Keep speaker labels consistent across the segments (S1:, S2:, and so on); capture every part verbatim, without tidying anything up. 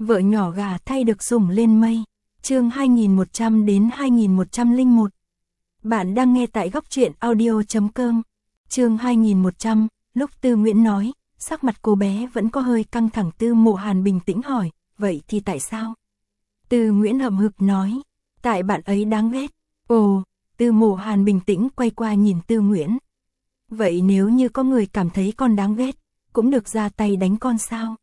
S1: Vợ nhỏ gà thay được sủng lên mây. Chương hai nghìn một trăm đến hai nghìn một trăm lẻ một. Bạn đang nghe tại góc truyện audio chấm com. Chương hai nghìn một trăm, lúc Tư Nguyễn nói, sắc mặt cô bé vẫn có hơi căng thẳng. Tư Mộ Hàn bình tĩnh hỏi, vậy thì tại sao? Tư Nguyễn hậm hực nói, tại bạn ấy đáng ghét. Ồ, Tư Mộ Hàn bình tĩnh quay qua nhìn Tư Nguyễn. Vậy nếu như có người cảm thấy con đáng ghét, cũng được ra tay đánh con sao?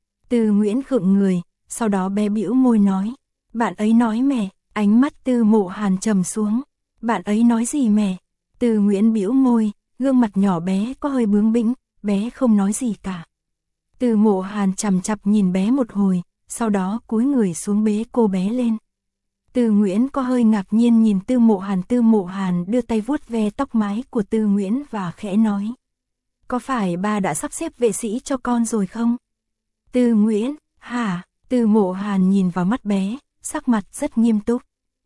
S1: Tư Nguyễn khựng người, sau đó bé bĩu môi nói, bạn ấy nói mẹ. Ánh mắt Tư Mộ Hàn trầm xuống. Bạn ấy nói gì mẹ? Tư Nguyễn bĩu môi, gương mặt nhỏ bé có hơi bướng bĩnh, bé không nói gì cả. Tư Mộ Hàn chằm chằm nhìn bé một hồi, sau đó cúi người xuống bế cô bé lên. Tư Nguyễn có hơi ngạc nhiên nhìn Tư Mộ Hàn. Tư Mộ Hàn đưa tay vuốt ve tóc mái của Tư Nguyễn và khẽ nói, có phải ba đã sắp xếp vệ sĩ cho con rồi không? Tư Nguyễn, hả? Tư Mộ Hàn nhìn vào mắt bé, sắc mặt rất nghiêm túc.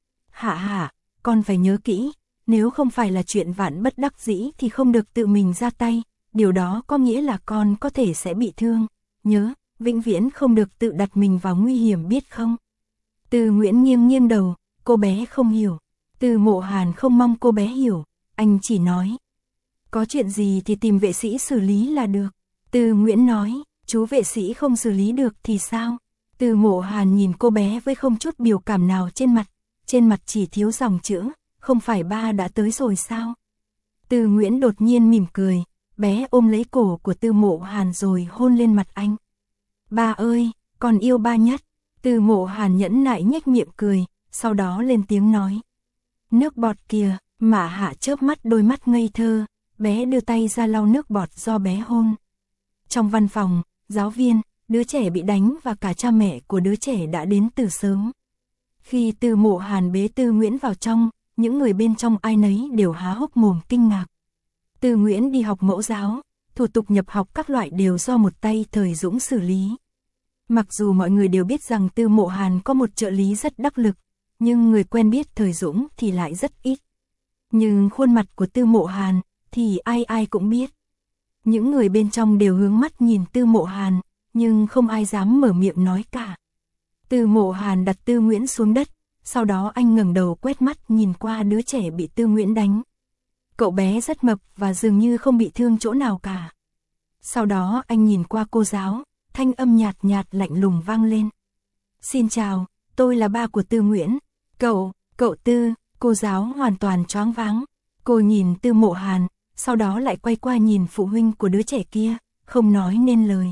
S1: Hả hả, con phải nhớ kỹ, nếu không phải là chuyện vạn bất đắc dĩ thì không được tự mình ra tay, điều đó có nghĩa là con có thể sẽ bị thương. Nhớ, vĩnh viễn không được tự đặt mình vào nguy hiểm, biết không? Tư Nguyễn nghiêng nghiêng đầu, cô bé không hiểu. Tư Mộ Hàn không mong cô bé hiểu, anh chỉ nói, có chuyện gì thì tìm vệ sĩ xử lý là được. Tư Nguyễn nói, chú vệ sĩ không xử lý được thì sao? Tư Mộ Hàn nhìn cô bé với không chút biểu cảm nào trên mặt, trên mặt chỉ thiếu dòng chữ, không phải ba đã tới rồi sao? Tư Nguyễn đột nhiên mỉm cười, bé ôm lấy cổ của Tư Mộ Hàn rồi hôn lên mặt anh. Ba ơi, con yêu ba nhất. Tư Mộ Hàn nhẫn nại nhếch miệng cười, sau đó lên tiếng nói. Nước bọt kìa. Mã Hạ chớp mắt đôi mắt ngây thơ, bé đưa tay ra lau nước bọt do bé hôn. Trong văn phòng, giáo viên, đứa trẻ bị đánh và cả cha mẹ của đứa trẻ đã đến từ sớm. Khi Tư Mộ Hàn bế Tư Nguyễn vào trong, những người bên trong ai nấy đều há hốc mồm kinh ngạc. Tư Nguyễn đi học mẫu giáo, thủ tục nhập học các loại đều do một tay Thời Dũng xử lý. Mặc dù mọi người đều biết rằng Tư Mộ Hàn có một trợ lý rất đắc lực, nhưng người quen biết Thời Dũng thì lại rất ít. Nhưng khuôn mặt của Tư Mộ Hàn thì ai ai cũng biết. Những người bên trong đều hướng mắt nhìn Tư Mộ Hàn, nhưng không ai dám mở miệng nói cả. Tư Mộ Hàn đặt Tư Nguyễn xuống đất, sau đó anh ngẩng đầu quét mắt nhìn qua đứa trẻ bị Tư Nguyễn đánh. Cậu bé rất mập và dường như không bị thương chỗ nào cả. Sau đó anh nhìn qua cô giáo, thanh âm nhạt nhạt lạnh lùng vang lên. Xin chào, tôi là ba của Tư Nguyễn. Cậu, cậu Tư, cô giáo hoàn toàn choáng váng. Cô nhìn Tư Mộ Hàn, sau đó lại quay qua nhìn phụ huynh của đứa trẻ kia, không nói nên lời.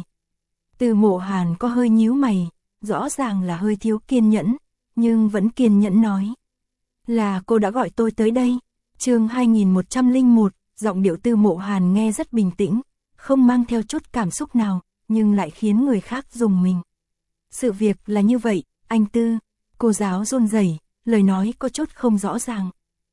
S1: Tư Mộ Hàn có hơi nhíu mày, rõ ràng là hơi thiếu kiên nhẫn, nhưng vẫn kiên nhẫn nói. Là cô đã gọi tôi tới đây. Chương hai nghìn một trăm lẻ một, giọng điệu Tư Mộ Hàn nghe rất bình tĩnh, không mang theo chút cảm xúc nào, nhưng lại khiến người khác rùng mình. Sự việc là như vậy, anh Tư. Cô giáo run rẩy, lời nói có chút không rõ ràng.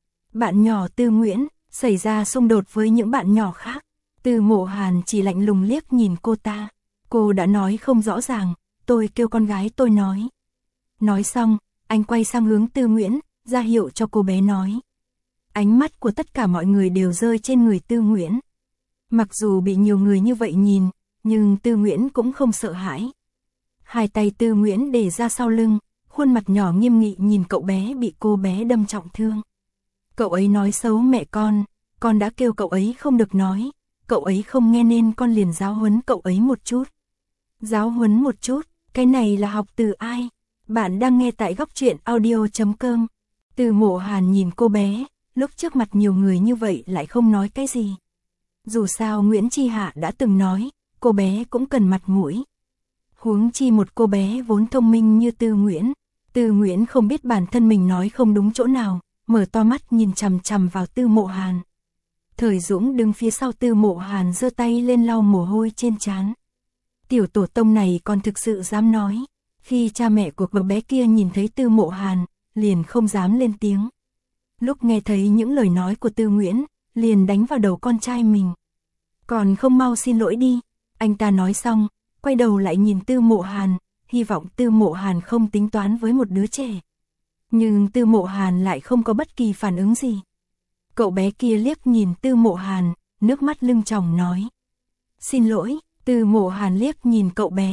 S1: Bạn nhỏ Tư Nguyễn xảy ra xung đột với những bạn nhỏ khác. Tư Mộ Hàn chỉ lạnh lùng liếc nhìn cô ta. Cô đã nói không rõ ràng, tôi kêu con gái tôi nói. Nói xong, anh quay sang hướng Tư Nguyễn, ra hiệu cho cô bé nói. Ánh mắt của tất cả mọi người đều rơi trên người Tư Nguyễn. Mặc dù bị nhiều người như vậy nhìn, nhưng Tư Nguyễn cũng không sợ hãi. Hai tay Tư Nguyễn để ra sau lưng, khuôn mặt nhỏ nghiêm nghị nhìn cậu bé bị cô bé đâm trọng thương. Cậu ấy nói xấu mẹ con, con đã kêu cậu ấy không được nói, cậu ấy không nghe nên con liền giáo huấn cậu ấy một chút. Giáo huấn một chút, cái này là học từ ai? Bạn đang nghe tại góc truyện audio chấm com. Tư Mộ Hàn nhìn cô bé, lúc trước mặt nhiều người như vậy lại không nói cái gì. Dù sao Nguyễn Chi Hạ đã từng nói, cô bé cũng cần mặt mũi. Huống chi một cô bé vốn thông minh như Tư Nguyễn. Tư Nguyễn không biết bản thân mình nói không đúng chỗ nào, mở to mắt nhìn chằm chằm vào Tư Mộ Hàn. Thời Dũng đứng phía sau Tư Mộ Hàn giơ tay lên lau mồ hôi trên trán. Tiểu tổ tông này còn thực sự dám nói. Khi cha mẹ của cậu bé kia nhìn thấy Tư Mộ Hàn, liền không dám lên tiếng. Lúc nghe thấy những lời nói của Tư Nguyễn, liền đánh vào đầu con trai mình. Còn không mau xin lỗi đi. Anh ta nói xong, quay đầu lại nhìn Tư Mộ Hàn, hy vọng Tư Mộ Hàn không tính toán với một đứa trẻ. Nhưng Tư Mộ Hàn lại không có bất kỳ phản ứng gì. Cậu bé kia liếc nhìn Tư Mộ Hàn, nước mắt lưng tròng nói. Xin lỗi. Tư Mộ Hàn liếc nhìn cậu bé,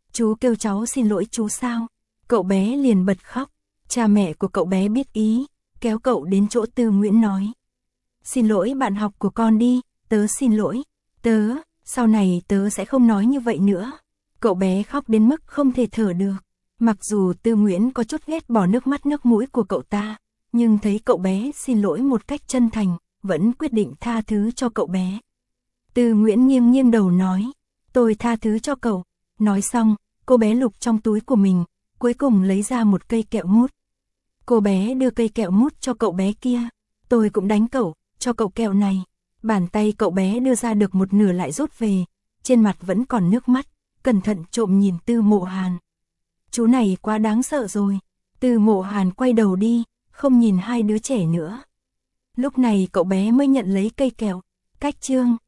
S1: Chú kêu cháu xin lỗi chú sao? Cậu bé liền bật khóc. Cha mẹ của cậu bé biết ý, kéo cậu đến chỗ Tư Nguyễn nói. Xin lỗi bạn học của con đi, tớ xin lỗi. Tớ, sau này tớ sẽ không nói như vậy nữa. Cậu bé khóc đến mức không thể thở được. Mặc dù Tư Nguyễn có chút ghét bỏ nước mắt nước mũi của cậu ta, nhưng thấy cậu bé xin lỗi một cách chân thành, vẫn quyết định tha thứ cho cậu bé. Tư Nguyễn nghiêng nghiêng đầu nói, tôi tha thứ cho cậu. Nói xong, cô bé lục trong túi của mình, cuối cùng lấy ra một cây kẹo mút. Cô bé đưa cây kẹo mút cho cậu bé kia. Tôi cũng đánh cậu, cho cậu kẹo này. Bàn tay cậu bé đưa ra được một nửa lại rút về, trên mặt vẫn còn nước mắt, cẩn thận trộm nhìn Tư Mộ Hàn. Chú này quá đáng sợ rồi. Tư Mộ Hàn quay đầu đi, không nhìn hai đứa trẻ nữa. Lúc này cậu bé mới nhận lấy cây kẹo. Cách chương